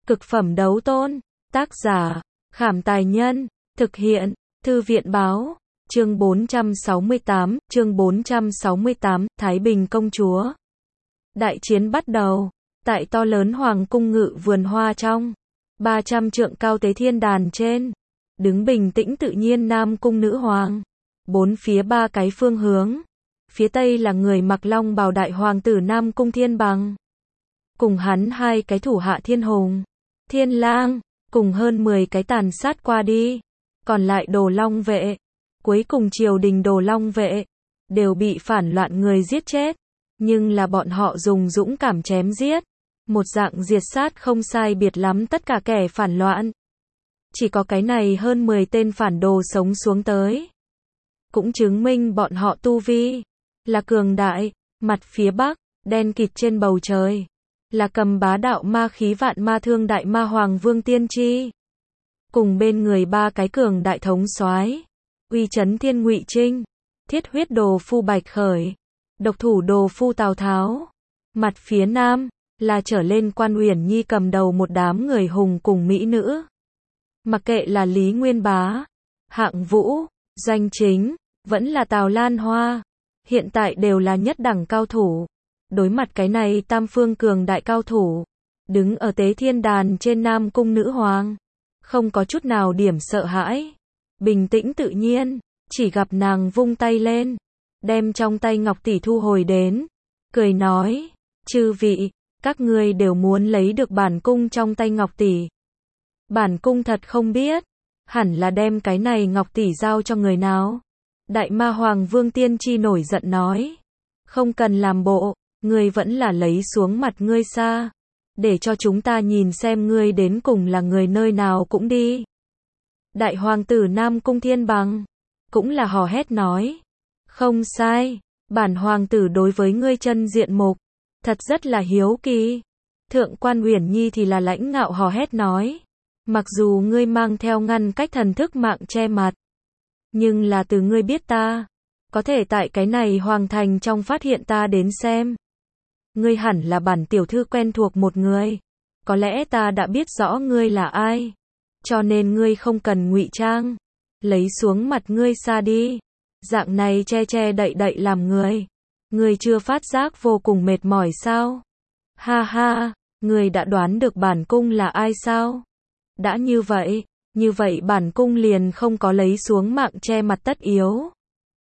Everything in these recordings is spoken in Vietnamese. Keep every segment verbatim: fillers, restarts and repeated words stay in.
Cực phẩm đấu tôn. Tác giả, Khảm Tài Nhân. Thực hiện, Thư viện Báo. Chương bốn trăm sáu mươi tám, chương bốn trăm sáu mươi tám, Thái Bình công chúa. Đại chiến bắt đầu. Tại to lớn hoàng cung ngự vườn hoa trong. ba trăm trượng cao tế thiên đàn trên. Đứng bình tĩnh tự nhiên Nam cung nữ hoàng. Bốn phía ba cái phương hướng. Phía tây là người mặc long bào đại hoàng tử Nam cung Thiên Bằng. Cùng hắn hai cái thủ hạ Thiên Hùng, Thiên Lang, cùng hơn mười cái tàn sát qua đi. Còn lại Đồ Long vệ, cuối cùng triều đình Đồ Long vệ, đều bị phản loạn người giết chết. Nhưng là bọn họ dùng dũng cảm chém giết. Một dạng diệt sát không sai biệt lắm tất cả kẻ phản loạn. Chỉ có cái này hơn mười tên phản đồ sống xuống tới. Cũng chứng minh bọn họ tu vi là cường đại. Mặt phía bắc, đen kịt trên bầu trời, là cầm bá đạo ma khí vạn ma thương đại ma hoàng Vương Tiên Tri. Cùng bên người ba cái cường đại thống soái, uy chấn thiên Ngụy Trinh, thiết huyết đồ phu Bạch Khởi, độc thủ đồ phu Tào Tháo. Mặt phía nam, là trở lên Quan Uyển Nhi cầm đầu một đám người hùng cùng mỹ nữ. Mặc kệ là Lý Nguyên Bá, Hạng Vũ, Doanh Chính, vẫn là Tào Lan Hoa, hiện tại đều là nhất đẳng cao thủ. Đối mặt cái này tam phương cường đại cao thủ, đứng ở tế thiên đàn trên Nam cung nữ hoàng, không có chút nào điểm sợ hãi, bình tĩnh tự nhiên, chỉ gặp nàng vung tay lên, đem trong tay ngọc tỷ thu hồi đến, cười nói, chư vị, các ngươi đều muốn lấy được bản cung trong tay ngọc tỷ. Bản cung thật không biết, hẳn là đem cái này ngọc tỷ giao cho người nào. Đại ma hoàng Vương Tiên Tri nổi giận nói, không cần làm bộ, ngươi vẫn là lấy xuống mặt ngươi xa, để cho chúng ta nhìn xem ngươi đến cùng là người nơi nào cũng đi. Đại hoàng tử Nam cung Thiên Bằng, cũng là hò hét nói, không sai, bản hoàng tử đối với ngươi chân diện mục, thật rất là hiếu kỳ. Thượng quan Uyển Nhi thì là lãnh ngạo hò hét nói, mặc dù ngươi mang theo ngăn cách thần thức mạng che mặt, nhưng là từ ngươi biết ta, có thể tại cái này hoàng thành trong phát hiện ta đến xem. Ngươi hẳn là bản tiểu thư quen thuộc một người, có lẽ ta đã biết rõ ngươi là ai, cho nên ngươi không cần ngụy trang, lấy xuống mặt ngươi xa đi, dạng này che che đậy đậy làm người, ngươi chưa phát giác vô cùng mệt mỏi sao? Ha ha, ngươi đã đoán được bản cung là ai sao? Đã như vậy, như vậy bản cung liền không có lấy xuống mạng che mặt tất yếu.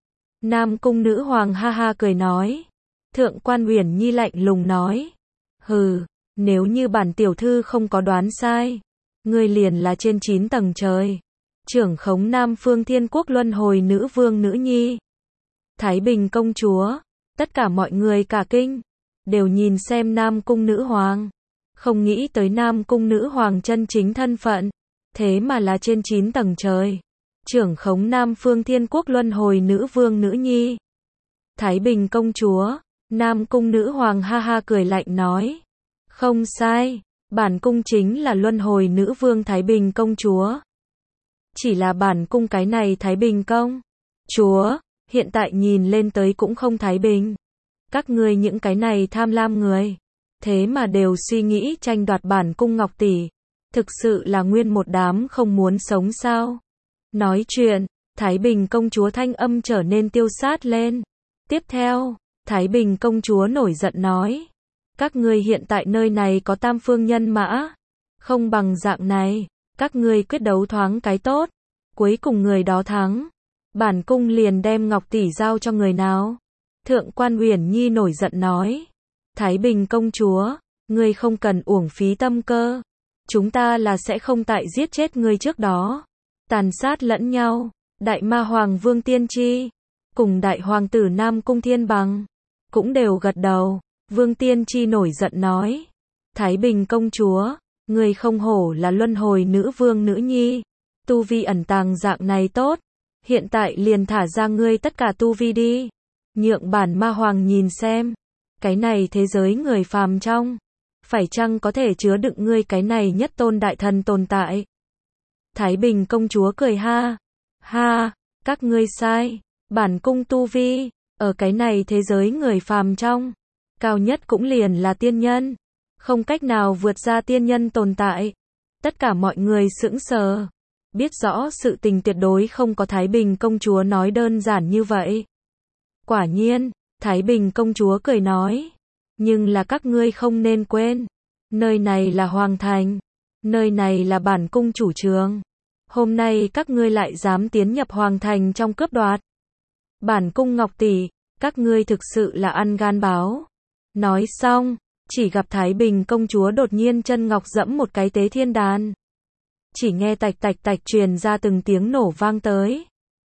Nam cung nữ hoàng ha ha cười nói. Thượng quan Uyển Nhi lạnh lùng nói, hừ, nếu như bản tiểu thư không có đoán sai, ngươi liền là trên chín tầng trời, trưởng khống Nam phương Thiên Quốc luân hồi nữ vương nữ nhi, Thái Bình công chúa. Tất cả mọi người cả kinh, đều nhìn xem Nam cung nữ hoàng, không nghĩ tới Nam cung nữ hoàng chân chính thân phận, thế mà là trên chín tầng trời, trưởng khống Nam phương Thiên Quốc luân hồi nữ vương nữ nhi, Thái Bình công chúa. Nam cung nữ hoàng ha ha cười lạnh nói, không sai, bản cung chính là luân hồi nữ vương Thái Bình công chúa. Chỉ là bản cung cái này Thái Bình công chúa, hiện tại nhìn lên tới cũng không Thái Bình. Các ngươi những cái này tham lam người, thế mà đều suy nghĩ tranh đoạt bản cung ngọc tỷ, thực sự là nguyên một đám không muốn sống sao? Nói chuyện, Thái Bình công chúa thanh âm trở nên tiêu sát lên. Tiếp theo, Thái Bình công chúa nổi giận nói, các ngươi hiện tại nơi này có tam phương nhân mã, không bằng dạng này, các ngươi quyết đấu thoáng cái tốt, cuối cùng người đó thắng, bản cung liền đem ngọc tỷ giao cho người nào. Thượng quan Uyển Nhi nổi giận nói, Thái Bình công chúa, ngươi không cần uổng phí tâm cơ, chúng ta là sẽ không tại giết chết ngươi trước đó, tàn sát lẫn nhau. Đại ma hoàng Vương Tiên Tri, cùng đại hoàng tử Nam cung Thiên Bằng, cũng đều gật đầu. Vương Tiên Tri nổi giận nói, Thái Bình công chúa, ngươi không hổ là luân hồi nữ vương nữ nhi, tu vi ẩn tàng dạng này tốt, hiện tại liền thả ra ngươi tất cả tu vi đi, nhượng bản ma hoàng nhìn xem, cái này thế giới người phàm trong, phải chăng có thể chứa đựng ngươi cái này nhất tôn đại thần tồn tại. Thái Bình công chúa cười ha, ha, các ngươi sai, bản cung tu vi, ở cái này thế giới người phàm trong, cao nhất cũng liền là tiên nhân, không cách nào vượt ra tiên nhân tồn tại. Tất cả mọi người sững sờ, biết rõ sự tình tuyệt đối không có Thái Bình công chúa nói đơn giản như vậy. Quả nhiên, Thái Bình công chúa cười nói, nhưng là các ngươi không nên quên, nơi này là Hoàng Thành, nơi này là bản cung chủ trường. Hôm nay các ngươi lại dám tiến nhập Hoàng Thành trong cướp đoạt. Bản cung Ngọc tỷ, các ngươi thực sự là ăn gan báo. Nói xong, chỉ gặp Thái Bình công chúa đột nhiên chân ngọc dẫm một cái tế thiên đàn. Chỉ nghe tạch tạch tạch truyền ra từng tiếng nổ vang tới.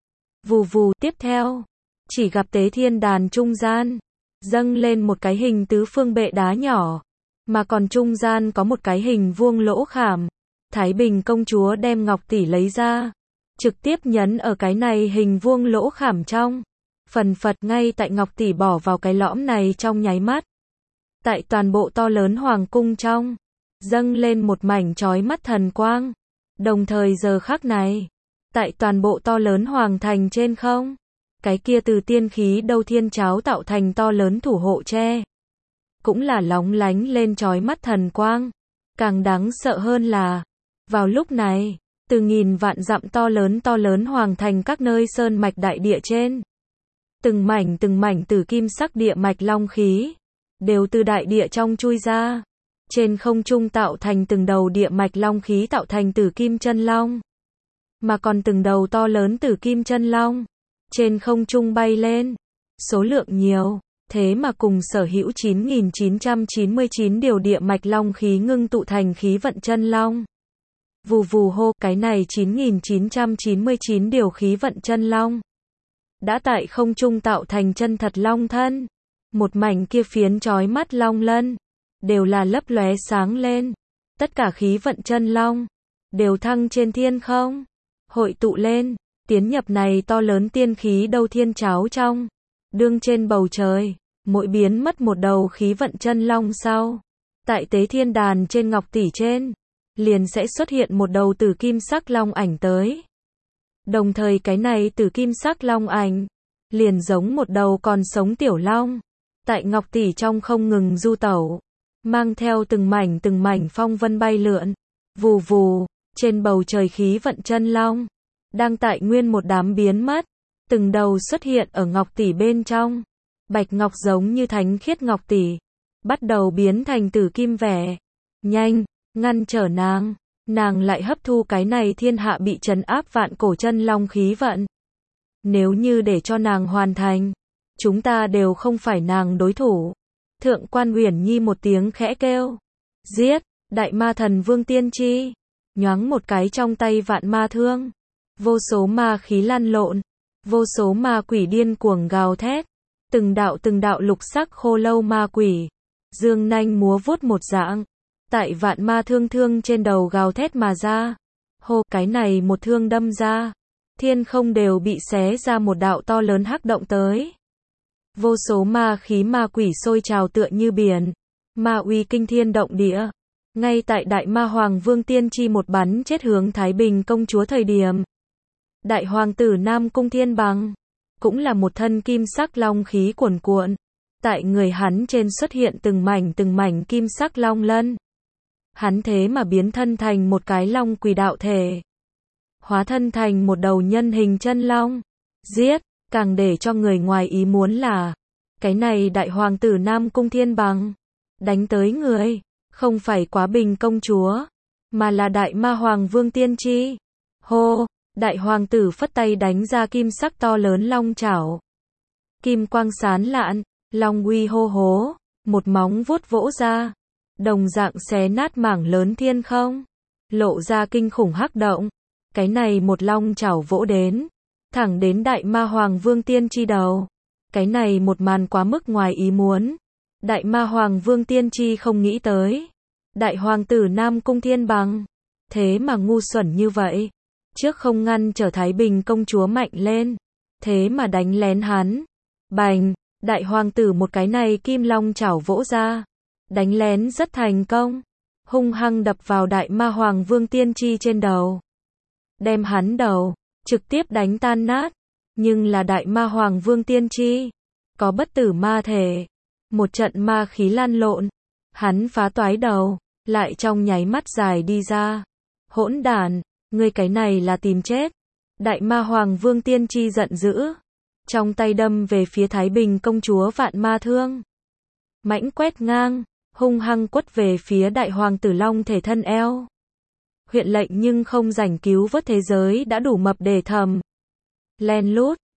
Vù vù, tiếp theo, chỉ gặp tế thiên đàn trung gian, dâng lên một cái hình tứ phương bệ đá nhỏ, mà còn trung gian có một cái hình vuông lỗ khảm. Thái Bình công chúa đem ngọc tỷ lấy ra, trực tiếp nhấn ở cái này hình vuông lỗ khảm trong. Phần phật ngay tại ngọc tỷ bỏ vào cái lõm này trong nháy mắt. Tại toàn bộ to lớn hoàng cung trong, dâng lên một mảnh chói mắt thần quang. Đồng thời giờ khắc này, tại toàn bộ to lớn hoàng thành trên không, cái kia từ tiên khí đâu thiên cháo tạo thành to lớn thủ hộ tre, cũng là lóng lánh lên chói mắt thần quang. Càng đáng sợ hơn là, vào lúc này, từ nghìn vạn dặm to lớn to lớn hoàng thành các nơi sơn mạch đại địa trên, từng mảnh từng mảnh tử kim sắc địa mạch long khí, đều từ đại địa trong chui ra. Trên không trung tạo thành từng đầu địa mạch long khí tạo thành tử kim chân long. Mà còn từng đầu to lớn tử kim chân long, trên không trung bay lên. Số lượng nhiều, thế mà cùng sở hữu chín nghìn chín trăm chín mươi chín điều địa mạch long khí ngưng tụ thành khí vận chân long. Vù vù hô, cái này chín nghìn chín trăm chín mươi chín điều khí vận chân long đã tại không trung tạo thành chân thật long thân. Một mảnh kia phiến chói mắt long lân, đều là lấp lóe sáng lên. Tất cả khí vận chân long, đều thăng trên thiên không, hội tụ lên, tiến nhập này to lớn tiên khí đâu thiên cháo trong. Đương trên bầu trời, mỗi biến mất một đầu khí vận chân long sau, tại tế thiên đàn trên ngọc tỷ trên, liền sẽ xuất hiện một đầu tử kim sắc long ảnh tới. Đồng thời cái này tử kim sắc long ảnh, liền giống một đầu còn sống tiểu long, tại ngọc tỷ trong không ngừng du tẩu, mang theo từng mảnh từng mảnh phong vân bay lượn. Vù vù, trên bầu trời khí vận chân long, đang tại nguyên một đám biến mất, từng đầu xuất hiện ở ngọc tỷ bên trong. Bạch ngọc giống như thánh khiết ngọc tỷ, bắt đầu biến thành tử kim vẻ. Nhanh, ngăn trở nàng, nàng lại hấp thu cái này thiên hạ bị trấn áp vạn cổ chân long khí vận. Nếu như để cho nàng hoàn thành, chúng ta đều không phải nàng đối thủ. Thượng quan Uyển Nhi một tiếng khẽ kêu. Giết, đại ma thần Vương Tiên Chi. Nhoáng một cái trong tay vạn ma thương. Vô số ma khí lăn lộn. Vô số ma quỷ điên cuồng gào thét. Từng đạo từng đạo lục sắc khô lâu ma quỷ. Dương nanh múa vuốt một dạng. Tại vạn ma thương thương trên đầu gào thét mà ra. Hô, cái này một thương đâm ra. Thiên không đều bị xé ra một đạo to lớn hắc động tới. Vô số ma khí ma quỷ sôi trào tựa như biển. Ma uy kinh thiên động địa. Ngay tại đại ma hoàng Vương Tiên Chi một bắn chết hướng Thái Bình công chúa thời điểm. Đại hoàng tử Nam Cung Thiên Bằng, cũng là một thân kim sắc long khí cuồn cuộn. Tại người hắn trên xuất hiện từng mảnh từng mảnh kim sắc long lân. Hắn thế mà biến thân thành một cái long quỷ đạo thể. Hóa thân thành một đầu nhân hình chân long. Giết! Càng để cho người ngoài ý muốn là, cái này đại hoàng tử Nam Cung Thiên Bằng, đánh tới người, không phải Quá Bình công chúa, mà là đại ma hoàng Vương Tiên Chi. Hô, đại hoàng tử phất tay đánh ra kim sắc to lớn long chảo. Kim quang sán lạn, long uy hô hố, một móng vuốt vỗ ra, đồng dạng xé nát mảng lớn thiên không, lộ ra kinh khủng hắc động. Cái này một long chảo vỗ đến, thẳng đến đại ma hoàng Vương Tiên Chi đầu. Cái này một màn quá mức ngoài ý muốn. Đại ma hoàng Vương Tiên Chi không nghĩ tới. Đại hoàng tử Nam Cung Thiên Bằng, thế mà ngu xuẩn như vậy. Trước không ngăn trở Thái Bình công chúa mạnh lên, thế mà đánh lén hắn. Bành, đại hoàng tử một cái này kim long chảo vỗ ra. Đánh lén rất thành công. Hung hăng đập vào đại ma hoàng Vương Tiên Chi trên đầu. Đem hắn đầu trực tiếp đánh tan nát. Nhưng là đại ma hoàng Vương Tiên Chi có bất tử ma thể, một trận ma khí lan lộn, Hắn phá toái đầu, lại trong nháy mắt dài đi ra. Hỗn đản, ngươi cái này là tìm chết. Đại ma hoàng Vương Tiên Tri giận dữ, trong tay đâm về phía Thái Bình công chúa vạn ma thương. Mãnh quét ngang, hung hăng quất về phía đại hoàng tử long thể thân eo. Huyện lệnh nhưng không rảnh cứu vớt thế giới đã đủ mập để thầm. Len lút,